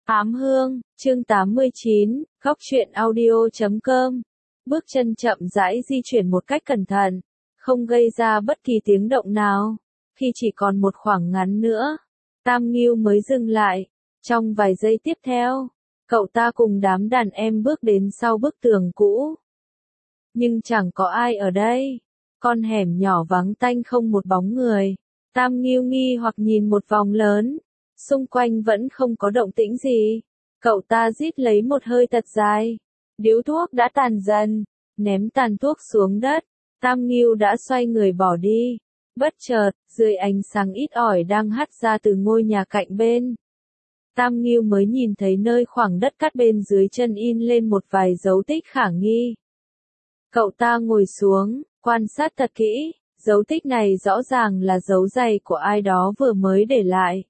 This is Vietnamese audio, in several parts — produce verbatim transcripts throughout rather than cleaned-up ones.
Ám hương, chương tám mươi chín, góc truyện audio chấm com. Bước chân chậm rãi di chuyển một cách cẩn thận, không gây ra bất kỳ tiếng động nào. Khi chỉ còn một khoảng ngắn nữa, Tam Ngưu mới dừng lại. Trong vài giây tiếp theo, cậu ta cùng đám đàn em bước đến sau bức tường cũ. Nhưng chẳng có ai ở đây. Con hẻm nhỏ vắng tanh không một bóng người. Tam Ngưu nghi hoặc nhìn một vòng lớn. Xung quanh vẫn không có động tĩnh gì. Cậu ta rít lấy một hơi thật dài. Điếu thuốc đã tàn dần. Ném tàn thuốc xuống đất. Tam Ngưu đã xoay người bỏ đi. Bất chợt, dưới ánh sáng ít ỏi đang hắt ra từ ngôi nhà cạnh bên, Tam Ngưu mới nhìn thấy nơi khoảng đất cát bên dưới chân in lên một vài dấu tích khả nghi. Cậu ta ngồi xuống, quan sát thật kỹ. Dấu tích này rõ ràng là dấu giày của ai đó vừa mới để lại.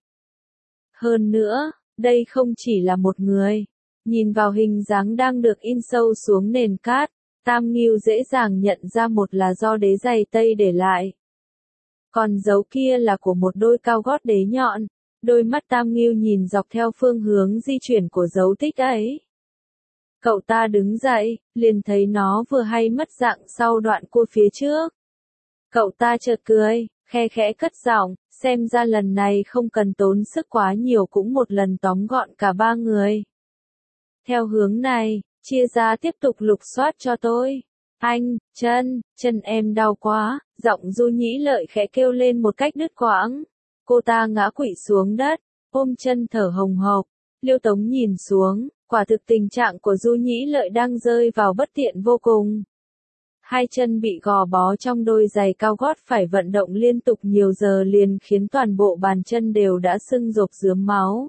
Hơn nữa, đây không chỉ là một người. Nhìn vào hình dáng đang được in sâu xuống nền cát, Tam Ngưu dễ dàng nhận ra một là do đế giày Tây để lại. Còn dấu kia là của một đôi cao gót đế nhọn. Đôi mắt Tam Ngưu nhìn dọc theo phương hướng di chuyển của dấu tích ấy. Cậu ta đứng dậy, liền thấy nó vừa hay mất dạng sau đoạn cua phía trước. Cậu ta chợt cười, khe khẽ cất giọng, xem ra lần này không cần tốn sức quá nhiều cũng một lần tóm gọn cả ba người. Theo hướng này, chia ra tiếp tục lục soát cho tôi. Anh, chân, chân em đau quá, giọng Du Nhĩ Lợi khẽ kêu lên một cách đứt quãng. Cô ta ngã quỵ xuống đất, ôm chân thở hồng hộc. Liêu Tống nhìn xuống, quả thực tình trạng của Du Nhĩ Lợi đang rơi vào bất tiện vô cùng. Hai chân bị gò bó trong đôi giày cao gót phải vận động liên tục nhiều giờ liền khiến toàn bộ bàn chân đều đã sưng rộp rướm máu.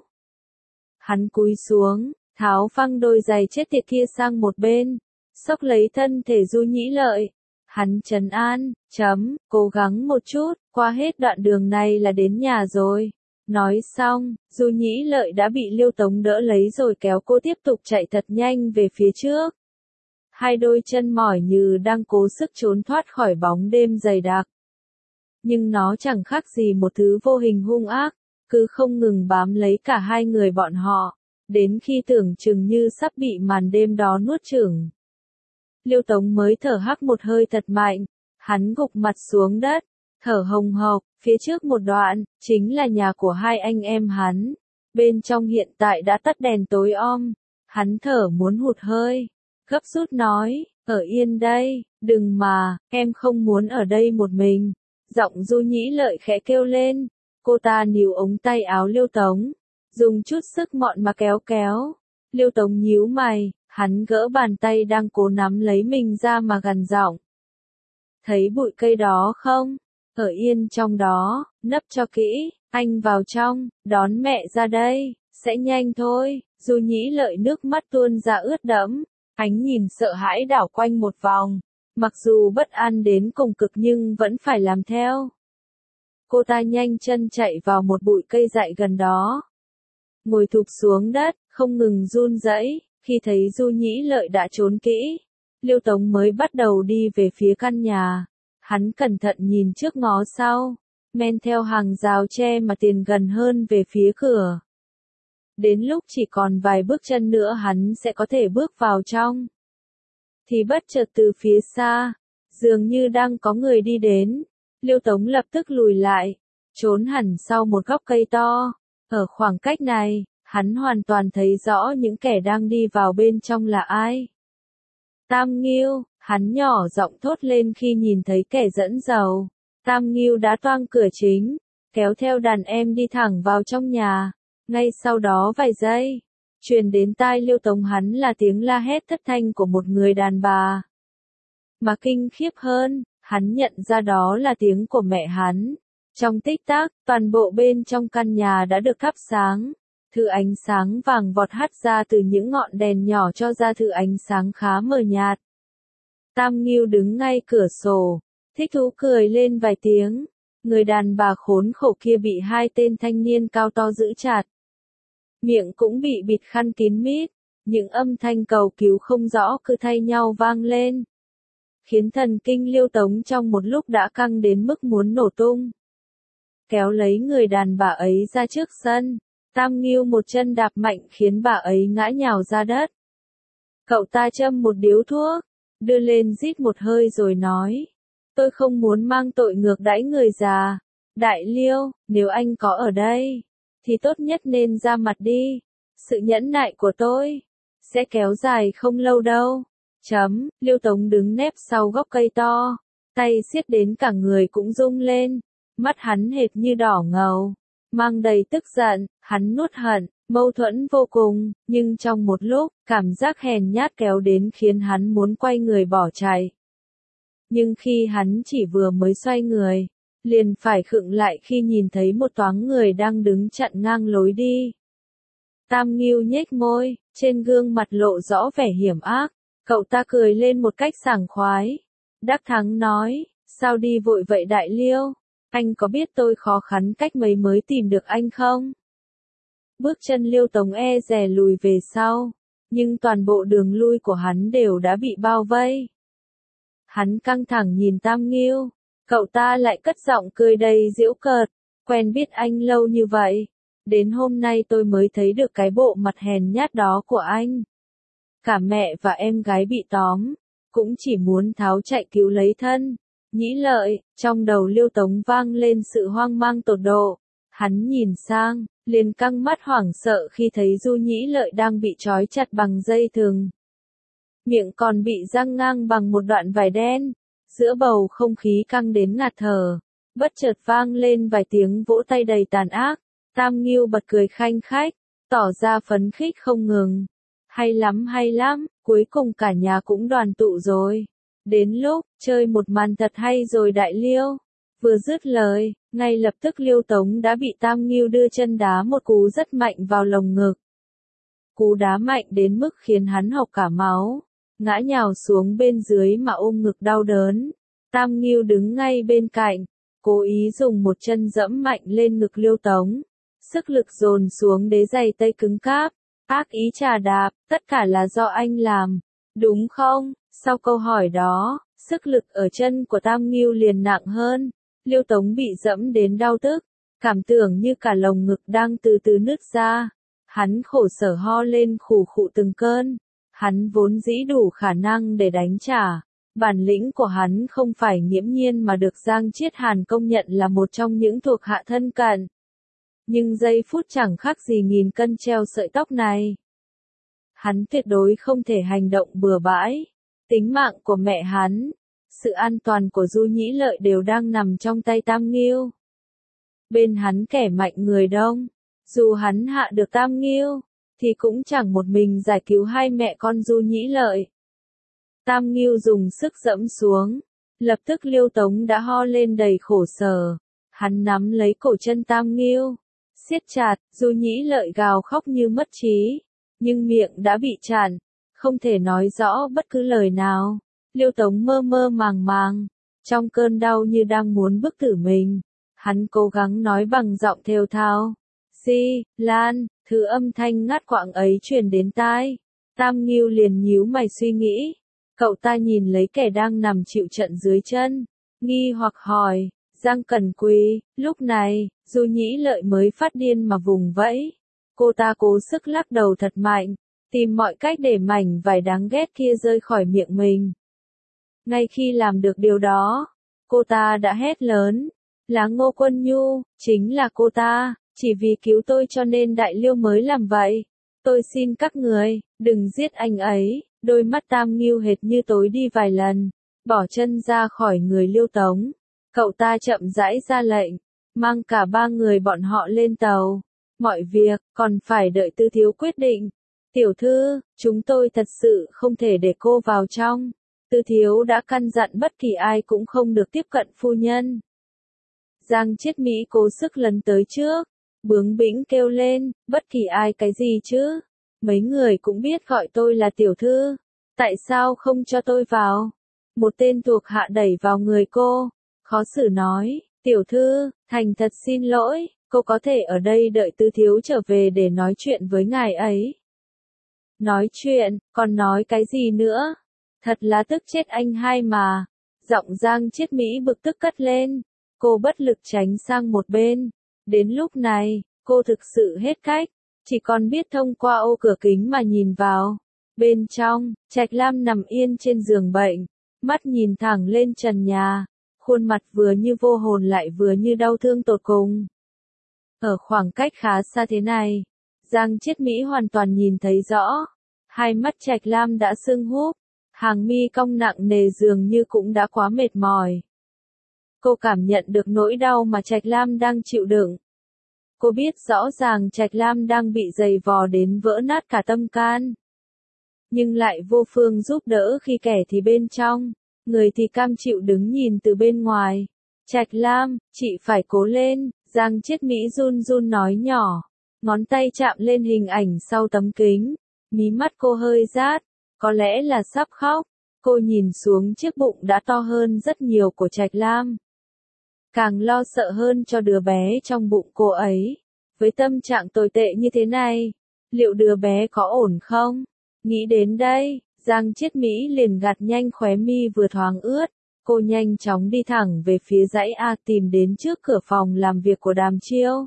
Hắn cúi xuống, tháo phăng đôi giày chết tiệt kia sang một bên, xốc lấy thân thể Du Nhĩ Lợi. Hắn trấn an, chấm, cố gắng một chút, qua hết đoạn đường này là đến nhà rồi. Nói xong, Du Nhĩ Lợi đã bị Liêu Tống đỡ lấy rồi kéo cô tiếp tục chạy thật nhanh về phía trước. Hai đôi chân mỏi như đang cố sức trốn thoát khỏi bóng đêm dày đặc. Nhưng nó chẳng khác gì một thứ vô hình hung ác, cứ không ngừng bám lấy cả hai người bọn họ, đến khi tưởng chừng như sắp bị màn đêm đó nuốt chửng. Liêu Tống mới thở hắt một hơi thật mạnh, hắn gục mặt xuống đất, thở hồng hộc, phía trước một đoạn, chính là nhà của hai anh em hắn. Bên trong hiện tại đã tắt đèn tối om, hắn thở muốn hụt hơi, gấp rút nói, ở yên đây, đừng mà, em không muốn ở đây một mình. Giọng Du Nhĩ Lợi khẽ kêu lên, cô ta níu ống tay áo Liêu Tống, dùng chút sức mọn mà kéo kéo. Liêu Tống nhíu mày. Hắn gỡ bàn tay đang cố nắm lấy mình ra mà gằn giọng. Thấy bụi cây đó không? Ở yên trong đó, nấp cho kỹ, anh vào trong, đón mẹ ra đây, sẽ nhanh thôi. Du Nhĩ Lợi nước mắt tuôn ra ướt đẫm, ánh nhìn sợ hãi đảo quanh một vòng, mặc dù bất an đến cùng cực nhưng vẫn phải làm theo. Cô ta nhanh chân chạy vào một bụi cây dại gần đó. Ngồi thụp xuống đất, không ngừng run rẩy. Khi thấy Du Nhĩ Lợi đã trốn kỹ, Liêu Tống mới bắt đầu đi về phía căn nhà. Hắn cẩn thận nhìn trước ngó sau, men theo hàng rào tre mà tiến gần hơn về phía cửa. Đến lúc chỉ còn vài bước chân nữa hắn sẽ có thể bước vào trong. Thì bất chợt từ phía xa, dường như đang có người đi đến. Liêu Tống lập tức lùi lại, trốn hẳn sau một gốc cây to. Ở khoảng cách này, hắn hoàn toàn thấy rõ những kẻ đang đi vào bên trong là ai. Tam Ngưu, hắn nhỏ giọng thốt lên khi nhìn thấy kẻ dẫn đầu. Tam Ngưu đã toang cửa chính, kéo theo đàn em đi thẳng vào trong nhà. Ngay sau đó vài giây, truyền đến tai Liêu Tống hắn là tiếng la hét thất thanh của một người đàn bà. Mà kinh khiếp hơn, hắn nhận ra đó là tiếng của mẹ hắn. Trong tích tắc, toàn bộ bên trong căn nhà đã được thắp sáng. Thứ ánh sáng vàng vọt hắt ra từ những ngọn đèn nhỏ cho ra thứ ánh sáng khá mờ nhạt. Tam Ngưu đứng ngay cửa sổ, thích thú cười lên vài tiếng. Người đàn bà khốn khổ kia bị hai tên thanh niên cao to giữ chặt. Miệng cũng bị bịt khăn kín mít, những âm thanh cầu cứu không rõ cứ thay nhau vang lên. Khiến thần kinh Liêu Tống trong một lúc đã căng đến mức muốn nổ tung. Kéo lấy người đàn bà ấy ra trước sân. Tam Ngưu một chân đạp mạnh khiến bà ấy ngã nhào ra đất. Cậu ta châm một điếu thuốc, đưa lên rít một hơi rồi nói. Tôi không muốn mang tội ngược đãi người già. Đại Liêu, nếu anh có ở đây, thì tốt nhất nên ra mặt đi. Sự nhẫn nại của tôi sẽ kéo dài không lâu đâu. Chấm, Liêu Tống đứng nép sau gốc cây to, tay siết đến cả người cũng rung lên, mắt hắn hệt như đỏ ngầu, mang đầy tức giận, hắn nuốt hận, mâu thuẫn vô cùng, nhưng trong một lúc, cảm giác hèn nhát kéo đến khiến hắn muốn quay người bỏ chạy. Nhưng khi hắn chỉ vừa mới xoay người, liền phải khựng lại khi nhìn thấy một toáng người đang đứng chặn ngang lối đi. Tam Ngưu nhếch môi, trên gương mặt lộ rõ vẻ hiểm ác, cậu ta cười lên một cách sảng khoái. Đắc Thắng nói, sao đi vội vậy Đại Liêu, anh có biết tôi khó khăn cách mấy mới tìm được anh không? Bước chân Liêu Tống e dè lùi về sau, nhưng toàn bộ đường lui của hắn đều đã bị bao vây. Hắn căng thẳng nhìn Tam Ngưu, cậu ta lại cất giọng cười đầy giễu cợt, quen biết anh lâu như vậy, đến hôm nay tôi mới thấy được cái bộ mặt hèn nhát đó của anh. Cả mẹ và em gái bị tóm, cũng chỉ muốn tháo chạy cứu lấy thân. Nhĩ Lợi, trong đầu Liêu Tống vang lên sự hoang mang tột độ, hắn nhìn sang, liền căng mắt hoảng sợ khi thấy Du Nhĩ Lợi đang bị trói chặt bằng dây thừng. Miệng còn bị giăng ngang bằng một đoạn vải đen, giữa bầu không khí căng đến ngạt thở, bất chợt vang lên vài tiếng vỗ tay đầy tàn ác, Tam Ngưu bật cười khanh khách, tỏ ra phấn khích không ngừng. Hay lắm hay lắm, cuối cùng cả nhà cũng đoàn tụ rồi. Đến lúc, chơi một màn thật hay rồi Đại Liêu. Vừa dứt lời, ngay lập tức Liêu Tống đã bị Tam Ngưu đưa chân đá một cú rất mạnh vào lồng ngực. Cú đá mạnh đến mức khiến hắn hộc cả máu, ngã nhào xuống bên dưới mà ôm ngực đau đớn. Tam Ngưu đứng ngay bên cạnh, cố ý dùng một chân dẫm mạnh lên ngực Liêu Tống. Sức lực dồn xuống đế giày tây cứng cáp, ác ý trà đạp, tất cả là do anh làm, đúng không? Sau câu hỏi đó, sức lực ở chân của Tam Ngưu liền nặng hơn, Liêu Tống bị dẫm đến đau tức, cảm tưởng như cả lồng ngực đang từ từ nứt ra. Hắn khổ sở ho lên khủ khụ từng cơn, hắn vốn dĩ đủ khả năng để đánh trả, bản lĩnh của hắn không phải nghiễm nhiên mà được Giang Chiết Hàn công nhận là một trong những thuộc hạ thân cận. Nhưng giây phút chẳng khác gì nghìn cân treo sợi tóc này. Hắn tuyệt đối không thể hành động bừa bãi. Tính mạng của mẹ hắn, sự an toàn của Du Nhĩ Lợi đều đang nằm trong tay Tam Ngưu. Bên hắn kẻ mạnh người đông, dù hắn hạ được Tam Ngưu, thì cũng chẳng một mình giải cứu hai mẹ con Du Nhĩ Lợi. Tam Ngưu dùng sức dẫm xuống, lập tức Liêu Tống đã ho lên đầy khổ sở. Hắn nắm lấy cổ chân Tam Ngưu, siết chặt, Du Nhĩ Lợi gào khóc như mất trí, nhưng miệng đã bị chặn, không thể nói rõ bất cứ lời nào. Liêu Tống mơ mơ màng màng, trong cơn đau như đang muốn bức tử mình. Hắn cố gắng nói bằng giọng thều thào. Di, Lan, thứ âm thanh ngắt quãng ấy truyền đến tai. Tam Ngưu liền nhíu mày suy nghĩ. Cậu ta nhìn lấy kẻ đang nằm chịu trận dưới chân, nghi hoặc hỏi, Giang Cẩn Quỳ. Lúc này, Du Nhĩ Lợi mới phát điên mà vùng vẫy. Cô ta cố sức lắc đầu thật mạnh, tìm mọi cách để mảnh vải đáng ghét kia rơi khỏi miệng mình. Ngay khi làm được điều đó, cô ta đã hét lớn, là Ngô Quân Nhu, chính là cô ta, chỉ vì cứu tôi cho nên Đại Liêu mới làm vậy. Tôi xin các người, đừng giết anh ấy. Đôi mắt Tam Ngưu hệt như tối đi vài lần, bỏ chân ra khỏi người Liêu Tống. Cậu ta chậm rãi ra lệnh, mang cả ba người bọn họ lên tàu. Mọi việc, còn phải đợi Tư Thiếu quyết định. Tiểu thư, chúng tôi thật sự không thể để cô vào trong. Tư Thiếu đã căn dặn bất kỳ ai cũng không được tiếp cận phu nhân. Giang Chiết Mỹ cố sức lấn tới trước, bướng bĩnh kêu lên, bất kỳ ai cái gì chứ? Mấy người cũng biết gọi tôi là tiểu thư, tại sao không cho tôi vào? Một tên thuộc hạ đẩy vào người cô, khó xử nói, tiểu thư, thành thật xin lỗi, cô có thể ở đây đợi Tư Thiếu trở về để nói chuyện với ngài ấy. Nói chuyện, còn nói cái gì nữa? Thật là tức chết anh hai mà. Giọng Giang Chiết Mỹ bực tức cất lên, cô bất lực tránh sang một bên. Đến lúc này, Cô thực sự hết cách, chỉ còn biết thông qua ô cửa kính mà nhìn vào. Bên trong, Trạch Lam nằm yên trên giường bệnh, mắt nhìn thẳng lên trần nhà, khuôn mặt vừa như vô hồn lại vừa như đau thương tột cùng. Ở khoảng cách khá xa thế này, Giang Chiết Mỹ hoàn toàn nhìn thấy rõ, hai mắt Trạch Lam đã sưng húp, hàng mi cong nặng nề dường như cũng đã quá mệt mỏi. Cô cảm nhận được nỗi đau mà Trạch Lam đang chịu đựng. Cô biết rõ ràng Trạch Lam đang bị giày vò đến vỡ nát cả tâm can. Nhưng lại vô phương giúp đỡ khi kẻ thì bên trong, người thì cam chịu đứng nhìn từ bên ngoài. Trạch Lam, chị phải cố lên, Giang Chiết Mỹ run run nói nhỏ, ngón tay chạm lên hình ảnh sau tấm kính, mí mắt cô hơi rát, có lẽ là sắp khóc. Cô nhìn xuống chiếc bụng đã to hơn rất nhiều của Trạch Lam. Càng lo sợ hơn cho đứa bé trong bụng cô ấy. Với tâm trạng tồi tệ như thế này, liệu đứa bé có ổn không? Nghĩ đến đây, Giang Chiết Mỹ liền gạt nhanh khóe mi vừa thoáng ướt. Cô nhanh chóng đi thẳng về phía dãy A tìm đến trước cửa phòng làm việc của Đàm Chiêu.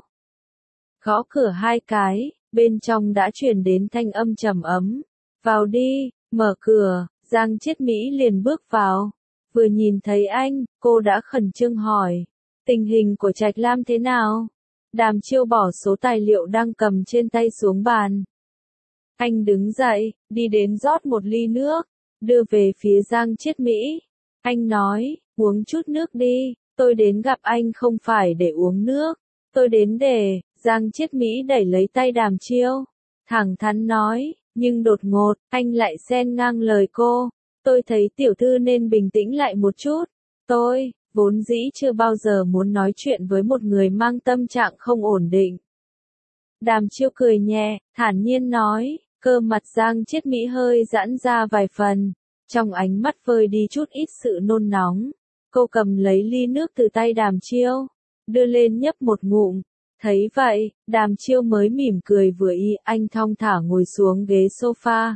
Gõ cửa hai cái, bên trong đã truyền đến thanh âm trầm ấm. Vào đi, mở cửa, Giang Chiết Mỹ liền bước vào. Vừa nhìn thấy anh, cô đã khẩn trương hỏi. Tình hình của Trạch Lam thế nào? Đàm Chiêu bỏ số tài liệu đang cầm trên tay xuống bàn. Anh đứng dậy, đi đến rót một ly nước, đưa về phía Giang Chiết Mỹ. Anh nói, uống chút nước đi, tôi đến gặp anh không phải để uống nước, tôi đến để, Giang Chiết Mỹ đẩy lấy tay Đàm Chiêu. Thẳng thắn nói, nhưng đột ngột, anh lại xen ngang lời cô. Tôi thấy tiểu thư nên bình tĩnh lại một chút. Tôi, vốn dĩ chưa bao giờ muốn nói chuyện với một người mang tâm trạng không ổn định. Đàm Chiêu cười nhẹ, thản nhiên nói, cơ mặt Giang Chiết Mỹ hơi giãn ra vài phần, trong ánh mắt vơi đi chút ít sự nôn nóng. Cô cầm lấy ly nước từ tay Đàm Chiêu, đưa lên nhấp một ngụm. Thấy vậy, Đàm Chiêu mới mỉm cười vừa ý, anh thong thả ngồi xuống ghế sofa.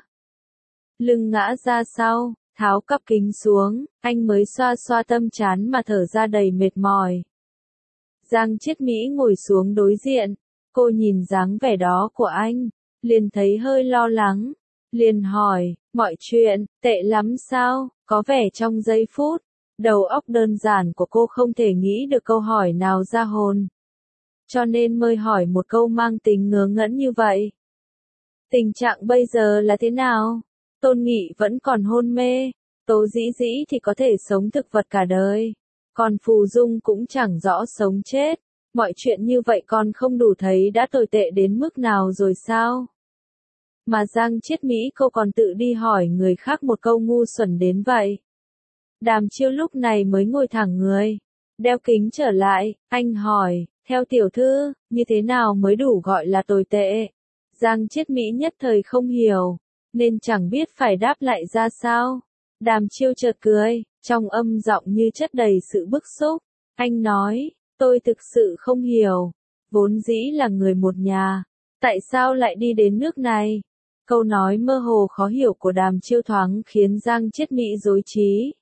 Lưng ngã ra sau, tháo cặp kính xuống, anh mới xoa xoa tâm trán mà thở ra đầy mệt mỏi. Giang Chiết Mỹ ngồi xuống đối diện, cô nhìn dáng vẻ đó của anh, liền thấy hơi lo lắng, liền hỏi, mọi chuyện, tệ lắm sao, có vẻ trong giây phút, đầu óc đơn giản của cô không thể nghĩ được câu hỏi nào ra hồn. Cho nên mới hỏi một câu mang tính ngớ ngẩn như vậy. Tình trạng bây giờ là thế nào? Tôn Nghị vẫn còn hôn mê, Tố Dĩ Dĩ thì có thể sống thực vật cả đời, còn Phù Dung cũng chẳng rõ sống chết. Mọi chuyện như vậy còn không đủ thấy đã tồi tệ đến mức nào rồi sao? Mà Giang Chiết Mỹ cô còn tự đi hỏi người khác một câu ngu xuẩn đến vậy. Đàm Chiêu lúc này mới ngồi thẳng người, đeo kính trở lại, anh hỏi, theo tiểu thư, như thế nào mới đủ gọi là tồi tệ? Giang Chiết Mỹ nhất thời không hiểu, nên chẳng biết phải đáp lại ra sao. Đàm Chiêu chợt cười, trong âm giọng như chất đầy sự bức xúc. Anh nói, tôi thực sự không hiểu, vốn dĩ là người một nhà, tại sao lại đi đến nước này? Câu nói mơ hồ khó hiểu của Đàm Chiêu thoáng khiến Giang Chiết Mỹ rối trí.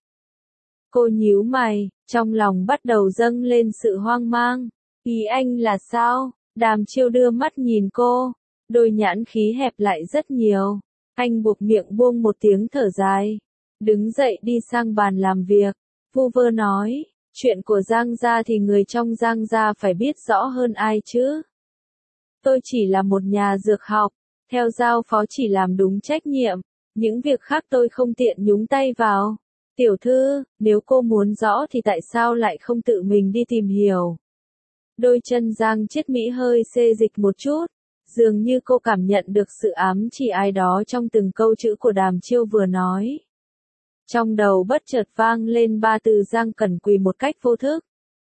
Cô nhíu mày, trong lòng bắt đầu dâng lên sự hoang mang. Ý anh là sao? Đàm Chiêu đưa mắt nhìn cô, đôi nhãn khí hẹp lại rất nhiều. Anh buộc miệng buông một tiếng thở dài, đứng dậy đi sang bàn làm việc, vu vơ nói, chuyện của Giang gia thì người trong Giang gia phải biết rõ hơn ai chứ. Tôi chỉ là một nhà dược học, theo giao phó chỉ làm đúng trách nhiệm, những việc khác tôi không tiện nhúng tay vào. Tiểu thư, nếu cô muốn rõ thì tại sao lại không tự mình đi tìm hiểu? Đôi chân Giang Chiết Mỹ hơi xê dịch một chút, dường như cô cảm nhận được sự ám chỉ ai đó trong từng câu chữ của Đàm Chiêu vừa nói. Trong đầu bất chợt vang lên ba từ Giang Cẩn Quỳ một cách vô thức.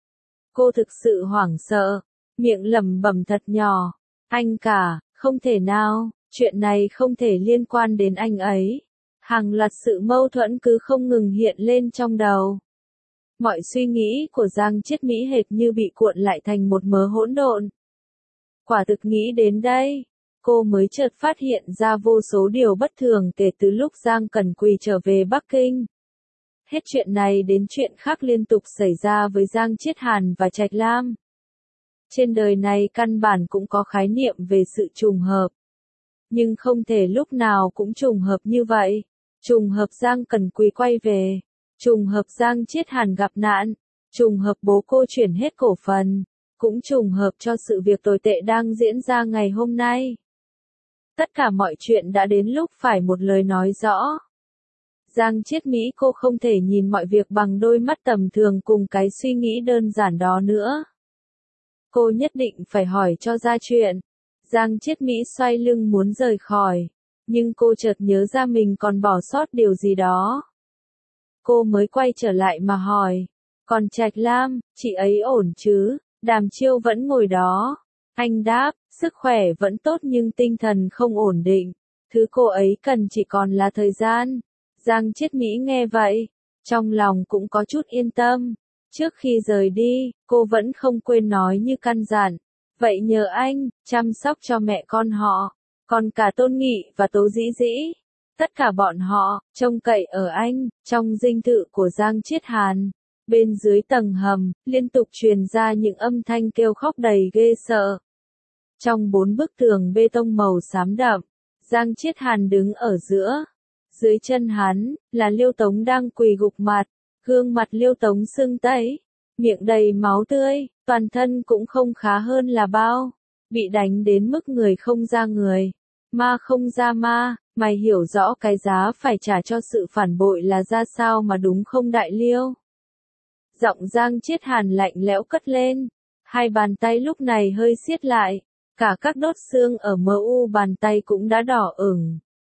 Cô thực sự hoảng sợ, miệng lẩm bẩm thật nhỏ, anh cả, không thể nào, chuyện này không thể liên quan đến anh ấy. Hàng loạt sự mâu thuẫn cứ không ngừng hiện lên trong đầu. Mọi suy nghĩ của Giang Chiết Mỹ hệt như bị cuộn lại thành một mớ hỗn độn. Quả thực nghĩ đến đây, cô mới chợt phát hiện ra vô số điều bất thường kể từ lúc Giang Cẩn Quỳ trở về Bắc Kinh. Hết chuyện này đến chuyện khác liên tục xảy ra với Giang Chiết Hàn và Trạch Lam. Trên đời này căn bản cũng có khái niệm về sự trùng hợp. Nhưng không thể lúc nào cũng trùng hợp như vậy. Trùng hợp Giang Cần Quý quay về. Trùng hợp Giang Chiết Hàn gặp nạn. Trùng hợp bố cô chuyển hết cổ phần. Cũng trùng hợp cho sự việc tồi tệ đang diễn ra ngày hôm nay. Tất cả mọi chuyện đã đến lúc phải một lời nói rõ. Giang Chiết Mỹ cô không thể nhìn mọi việc bằng đôi mắt tầm thường cùng cái suy nghĩ đơn giản đó nữa. Cô nhất định phải hỏi cho ra chuyện. Giang Chiết Mỹ xoay lưng muốn rời khỏi. Nhưng cô chợt nhớ ra mình còn bỏ sót điều gì đó. Cô mới quay trở lại mà hỏi. Còn Trạch Lam, chị ấy ổn chứ? Đàm Chiêu vẫn ngồi đó. Anh đáp, sức khỏe vẫn tốt nhưng tinh thần không ổn định. Thứ cô ấy cần chỉ còn là thời gian. Giang Chiết Mỹ nghe vậy. Trong lòng cũng có chút yên tâm. Trước khi rời đi, cô vẫn không quên nói như căn dặn. Vậy nhờ anh, chăm sóc cho mẹ con họ. Còn cả Tôn Nghị và Tố Dĩ Dĩ. Tất cả bọn họ, trông cậy ở anh, trong dinh thự của Giang Chiết Hàn. Bên dưới tầng hầm, liên tục truyền ra những âm thanh kêu khóc đầy ghê sợ. Trong bốn bức tường bê tông màu xám đậm, Giang Chiết Hàn đứng ở giữa. Dưới chân hắn, là Liêu Tống đang quỳ gục mặt. Gương mặt Liêu Tống sưng tấy, miệng đầy máu tươi, toàn thân cũng không khá hơn là bao. Bị đánh đến mức người không ra người, ma không ra ma, mày hiểu rõ cái giá phải trả cho sự phản bội là ra sao mà đúng không đại Liêu? Giọng Giang Chiết Hàn lạnh lẽo cất lên, hai bàn tay lúc này hơi siết lại, cả các đốt xương ở mờ u bàn tay cũng đã đỏ ửng.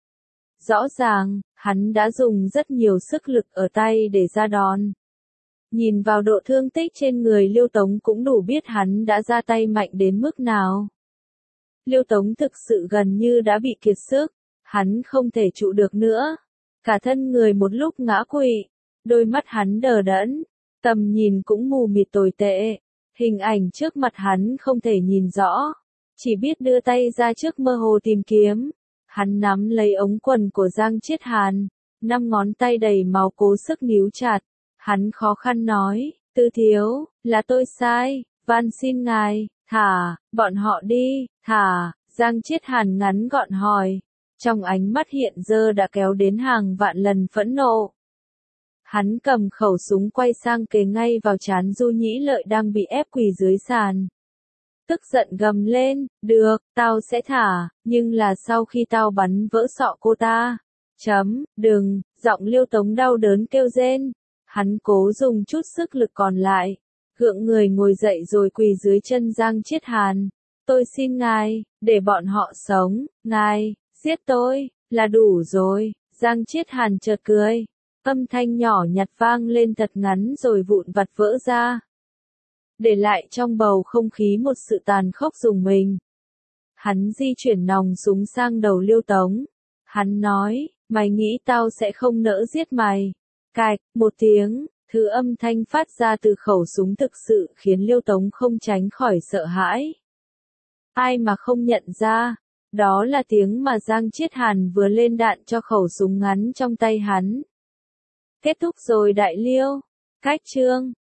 Rõ ràng, hắn đã dùng rất nhiều sức lực ở tay để ra đòn. Nhìn vào độ thương tích trên người Liêu Tống cũng đủ biết hắn đã ra tay mạnh đến mức nào. Liêu Tống thực sự gần như đã bị kiệt sức, hắn không thể trụ được nữa. Cả thân người một lúc ngã quỵ, đôi mắt hắn đờ đẫn, tầm nhìn cũng mù mịt tồi tệ. Hình ảnh trước mặt hắn không thể nhìn rõ, chỉ biết đưa tay ra trước mơ hồ tìm kiếm. Hắn nắm lấy ống quần của Giang Chiết Hàn, năm ngón tay đầy máu cố sức níu chặt. Hắn khó khăn nói, Tư thiếu, là tôi sai, van xin ngài, thả, bọn họ đi, thả. Giang Chiết Hàn ngắn gọn hỏi, trong ánh mắt hiện giờ đã kéo đến hàng vạn lần phẫn nộ. Hắn cầm khẩu súng quay sang kề ngay vào trán Du Nhĩ Lợi đang bị ép quỳ dưới sàn. Tức giận gầm lên, được, tao sẽ thả, nhưng là sau khi tao bắn vỡ sọ cô ta. Chấm, đừng, giọng Liêu Tống đau đớn kêu rên. Hắn cố dùng chút sức lực còn lại, gượng người ngồi dậy rồi quỳ dưới chân Giang Chiết Hàn. Tôi xin ngài, để bọn họ sống, ngài, giết tôi, là đủ rồi. Giang Chiết Hàn chợt cười, âm thanh nhỏ nhặt vang lên thật ngắn rồi vụn vặt vỡ ra. Để lại trong bầu không khí một sự tàn khốc rùng mình. Hắn di chuyển nòng súng sang đầu Liêu Tống. Hắn nói, mày nghĩ tao sẽ không nỡ giết mày. Cạch, một tiếng, thứ âm thanh phát ra từ khẩu súng thực sự khiến Liêu Tống không tránh khỏi sợ hãi. Ai mà không nhận ra, đó là tiếng mà Giang Chiết Hàn vừa lên đạn cho khẩu súng ngắn trong tay hắn. Kết thúc rồi đại Liêu. Cách chương